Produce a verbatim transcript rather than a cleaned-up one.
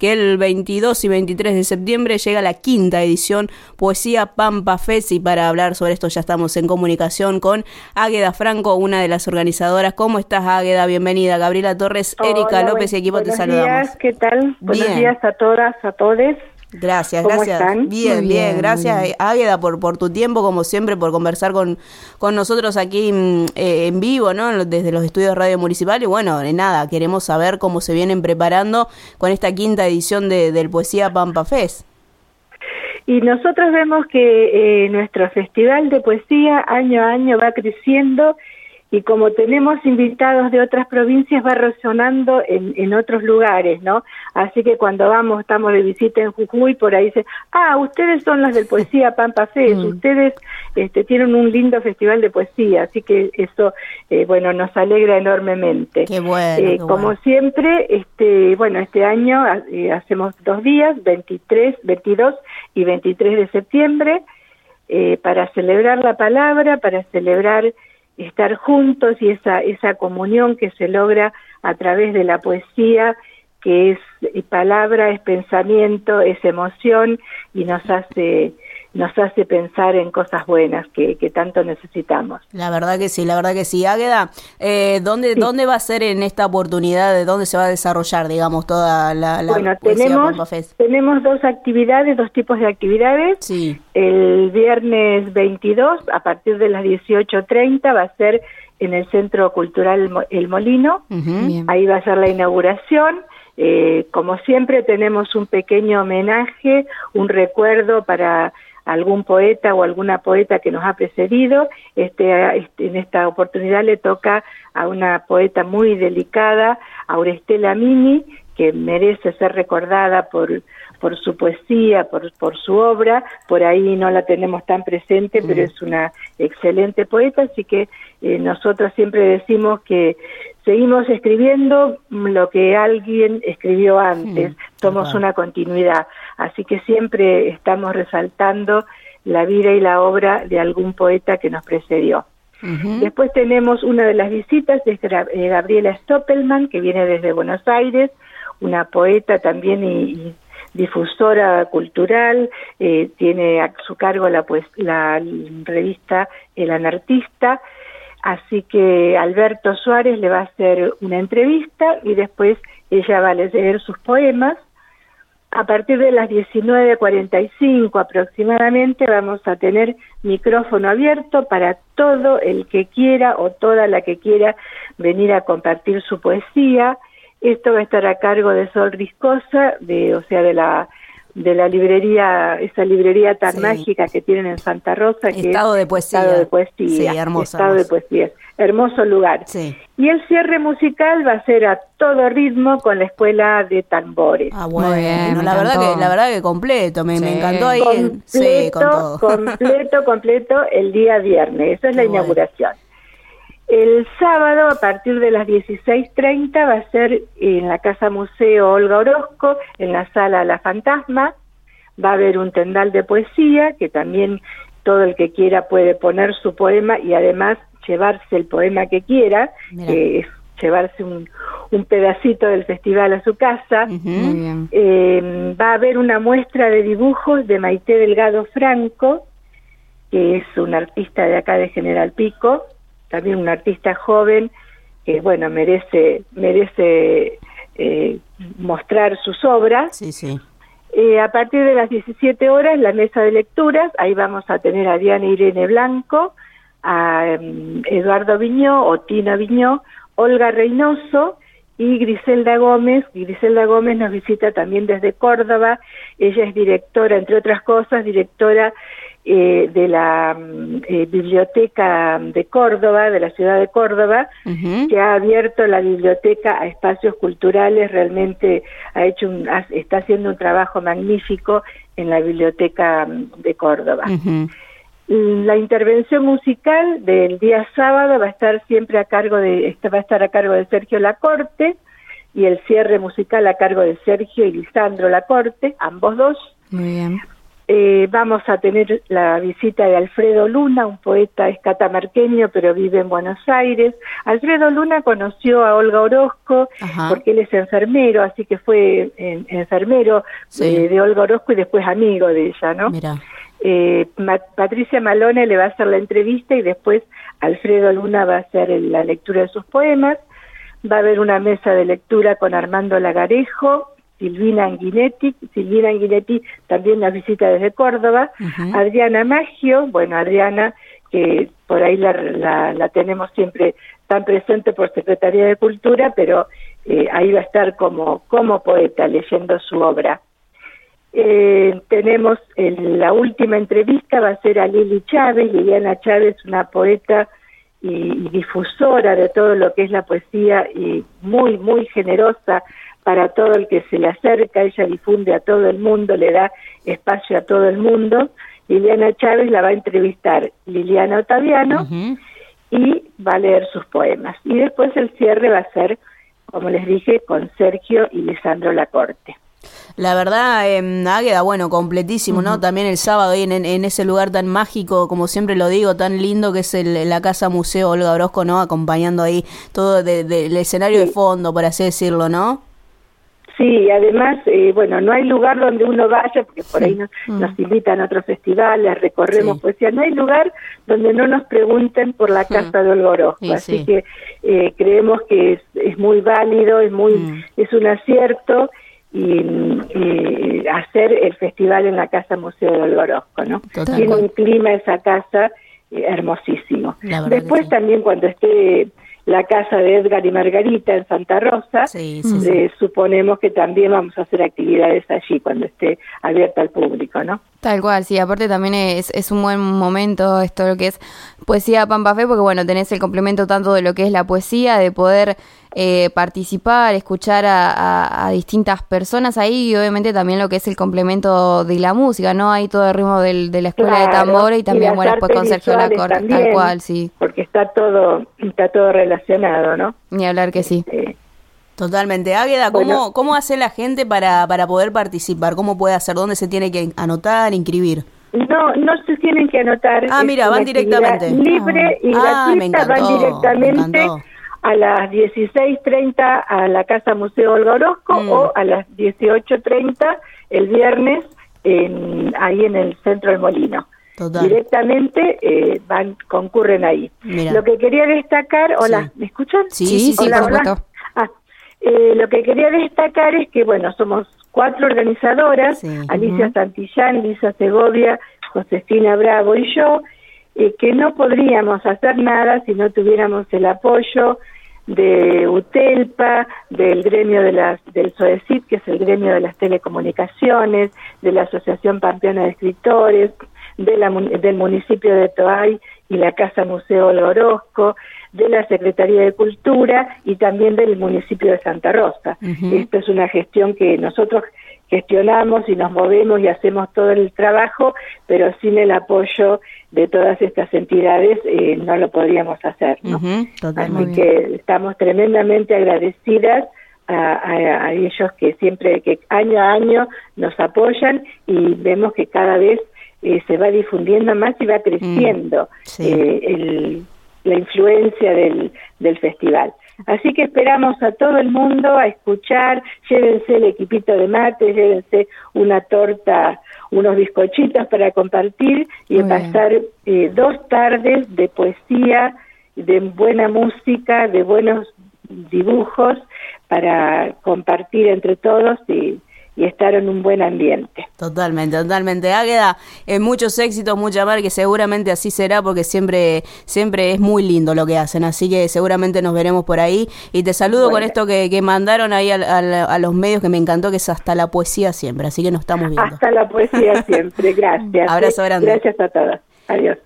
que el veintidós y veintitrés de septiembre llega la quinta edición Poesía Pampa Fest, y para hablar sobre esto ya estamos en comunicación con Águeda Franco, una de las organizadoras. ¿Cómo estás, Águeda? Bienvenida. Gabriela Torres, Erika Hola, López y equipo, te buenos saludamos. Días, ¿qué tal? Buenos Bien. días a todas, a todes. Gracias, ¿Cómo gracias. están? Bien, Muy bien, bien, gracias, muy bien. Águeda, por, por tu tiempo, como siempre, por conversar con, con nosotros aquí mm, eh, en vivo, ¿no? Desde los estudios de Radio Municipal. Y bueno, de nada, queremos saber cómo se vienen preparando con esta quinta edición de, del Poesía Pampa Fest. Y nosotros vemos que eh, nuestro festival de poesía año a año va creciendo, y como tenemos invitados de otras provincias va resonando en, en otros lugares, ¿no? Así que cuando vamos, estamos de visita en Jujuy, por ahí dicen, ah, ustedes son las del Poesía Pampa Fest, mm. ustedes este, tienen un lindo festival de poesía, así que eso, eh, bueno, nos alegra enormemente. Qué bueno, eh, qué como bueno. siempre, este, bueno, este año eh, hacemos dos días, veintitrés, veintidós y veintitrés de septiembre, eh, para celebrar la palabra, para celebrar estar juntos y esa esa comunión que se logra a través de la poesía, que es palabra, es pensamiento, es emoción, y nos hace nos hace pensar en cosas buenas que, que tanto necesitamos. La verdad que sí, la verdad que sí. Águeda, eh, ¿dónde, Sí. ¿dónde va a ser en esta oportunidad? ¿De dónde se va a desarrollar, digamos, toda la, la bueno, Poesía tenemos, Pampa Fest? tenemos dos actividades, dos tipos de actividades. Sí. El viernes veintidós, a partir de las dieciocho treinta, va a ser en el Centro Cultural El Molino. Uh-huh. Bien. Ahí va a ser la inauguración. Eh, como siempre, tenemos un pequeño homenaje, un recuerdo para algún poeta o alguna poeta que nos ha precedido. Este, este, en esta oportunidad le toca a una poeta muy delicada, Aurestela Mini, que merece ser recordada por por su poesía, por por su obra. Por ahí no la tenemos tan presente, mm. pero es una excelente poeta, así que eh, nosotros siempre decimos que seguimos escribiendo lo que alguien escribió antes, mm, somos claro. una continuidad, así que siempre estamos resaltando la vida y la obra de algún poeta que nos precedió. Uh-huh. Después tenemos una de las visitas de Gabriela Stoppelman, que viene desde Buenos Aires, una poeta también y, y difusora cultural, eh, tiene a su cargo la, pues, la revista El Anartista, así que Alberto Suárez le va a hacer una entrevista y después ella va a leer sus poemas. A partir de las diecinueve cuarenta y cinco aproximadamente vamos a tener micrófono abierto para todo el que quiera o toda la que quiera venir a compartir su poesía. Esto va a estar a cargo de Sol Riscosa, de, o sea, de la de la librería, esa librería tan sí. mágica que tienen en Santa Rosa, que Estado es de Poesía. Estado de Poesía. Sí, hermoso. Estado hermoso. de Poesía. Hermoso lugar. Sí. Y el cierre musical va a ser a todo ritmo con la Escuela de Tambores. Ah, bueno, Muy bien, la me verdad encantó. que la verdad que completo, me, Sí. me encantó ahí. Completo, Sí, con todo. completo, completo el día viernes. Esa es la Bueno. inauguración. El sábado, a partir de las dieciséis treinta, va a ser en la Casa Museo Olga Orozco, en la Sala La Fantasma. Va a haber un tendal de poesía, que también todo el que quiera puede poner su poema y además llevarse el poema que quiera, que es llevarse un, un pedacito del festival a su casa. Uh-huh. Muy bien. Eh, va a haber una muestra de dibujos de Maite Delgado Franco, que es una artista de acá de General Pico, también una artista joven que, bueno, merece merece eh, mostrar sus obras. Sí, sí. Eh, a partir de las diecisiete horas, la mesa de lecturas, ahí vamos a tener a Diana Irene Blanco, a um, Eduardo Viñó, o Tina Viñó, Olga Reynoso y Griselda Gómez. Griselda Gómez nos visita también desde Córdoba. Ella es directora, entre otras cosas, directora eh, de la eh, Biblioteca de Córdoba, de la ciudad de Córdoba, uh-huh. que ha abierto la biblioteca a espacios culturales. Realmente ha hecho un, ha, está haciendo un trabajo magnífico en la Biblioteca de Córdoba. Uh-huh. La intervención musical del día sábado va a estar siempre a cargo de, va a estar a cargo de Sergio Lacorte, y el cierre musical a cargo de Sergio y Lisandro Lacorte, ambos dos. Muy bien. eh, vamos a tener la visita de Alfredo Luna, un poeta es catamarqueño pero vive en Buenos Aires. Alfredo Luna conoció a Olga Orozco. Ajá. Porque él es enfermero, así que fue en, enfermero sí. eh, de Olga Orozco y después amigo de ella, ¿no? Mirá. Eh, Ma- Patricia Malone le va a hacer la entrevista y después Alfredo Luna va a hacer el, la lectura de sus poemas. Va a haber una mesa de lectura con Armando Lagarejo, Silvina Anguinetti, Silvina Anguinetti también nos visita desde Córdoba, uh-huh. Adriana Maggio, bueno, Adriana, que por ahí la, la, la tenemos siempre tan presente por Secretaría de Cultura, pero eh, ahí va a estar como, como poeta leyendo su obra. Eh, tenemos el, la última entrevista, va a ser a Lili Chávez. Liliana Chávez, una poeta y, y difusora de todo lo que es la poesía y muy, muy generosa para todo el que se le acerca. Ella difunde a todo el mundo, le da espacio a todo el mundo. Liliana Chávez la va a entrevistar Liliana Ottaviano uh-huh. y va a leer sus poemas. Y después el cierre va a ser, como les dije, con Sergio y Lisandro Lacorte. La verdad, eh, Águeda, bueno, completísimo, uh-huh. ¿no? También el sábado ahí en, en ese lugar tan mágico, como siempre lo digo, tan lindo que es el, la Casa Museo Olga Orozco, ¿no? Acompañando ahí todo de, de, el escenario sí. de fondo, por así decirlo, ¿no? Sí, además, eh, bueno, no hay lugar donde uno vaya, porque por sí. ahí nos, uh-huh. nos invitan a otros festivales, recorremos sí. poesía, no hay lugar donde no nos pregunten por la Casa uh-huh. de Olga Orozco, sí, así sí. que eh, creemos que es, es muy válido, es muy uh-huh. es un acierto, Y, y hacer el festival en la Casa Museo de Olga Orozco, ¿no? Total. Tiene un clima esa casa eh, hermosísimo. Después sí. también cuando esté la casa de Edgar y Margarita en Santa Rosa, sí, sí, eh, sí. suponemos que también vamos a hacer actividades allí cuando esté abierta al público, ¿no? Tal cual, sí, aparte también es, es un buen momento esto lo que es Poesía Pampa Fe, porque bueno, tenés el complemento tanto de lo que es la poesía, de poder eh, participar, escuchar a, a, a distintas personas ahí, y obviamente también lo que es el complemento de la música, ¿no? Hay todo el ritmo del, de la Escuela claro, de Tambora y también, y bueno, después con Sergio Lacorte, también, tal cual, sí. Porque está todo, está todo relacionado, ¿no? Ni hablar que sí. Eh, Totalmente. Águeda, ¿cómo, bueno, ¿cómo hace la gente para, para poder participar? ¿Cómo puede hacer? ¿Dónde se tiene que anotar, inscribir? No, no se tienen que anotar. Ah, mira, van directamente. Libre y ah, gratuita, encantó, van directamente a las dieciséis treinta a la Casa Museo Olga Orozco mm. o a las dieciocho treinta el viernes en, ahí en el Centro del Molino. Total. Directamente eh, van concurren ahí. Mira. Lo que quería destacar, hola, sí. ¿me escuchan? Sí, sí, sí, hola, por hola. Ah, eh, lo que quería destacar es que, bueno, somos cuatro organizadoras, sí. Alicia uh-huh. Santillán, Lisa Segovia, Josefina Bravo y yo, eh, que no podríamos hacer nada si no tuviéramos el apoyo de UTELPA, del gremio de las, del SOECIT, que es el gremio de las telecomunicaciones, de la Asociación Pampeana de Escritores, de la, del municipio de Toay y la Casa Museo Olga Orozco, de la Secretaría de Cultura y también del municipio de Santa Rosa. Uh-huh. Esto es una gestión que nosotros gestionamos y nos movemos y hacemos todo el trabajo, pero sin el apoyo de todas estas entidades eh, no lo podríamos hacer, ¿no? Uh-huh. Así que estamos tremendamente agradecidas a, a, a ellos que siempre, que año a año nos apoyan y vemos que cada vez eh, se va difundiendo más y va creciendo mm, sí. eh, el la influencia del, del festival. Así que esperamos a todo el mundo a escuchar, llévense el equipito de mate, llévense una torta, unos bizcochitos para compartir y a pasar eh, dos tardes de poesía, de buena música, de buenos dibujos para compartir entre todos y y estar en un buen ambiente. Totalmente, totalmente. Águeda, eh, muchos éxitos, mucha mar, que seguramente así será porque siempre siempre es muy lindo lo que hacen, así que seguramente nos veremos por ahí. Y te saludo bueno. con esto que, que mandaron ahí a, a, a los medios, que me encantó, que es hasta la poesía siempre, así que nos estamos viendo. Hasta la poesía siempre, gracias. Abrazo grande. Gracias a todas. Adiós.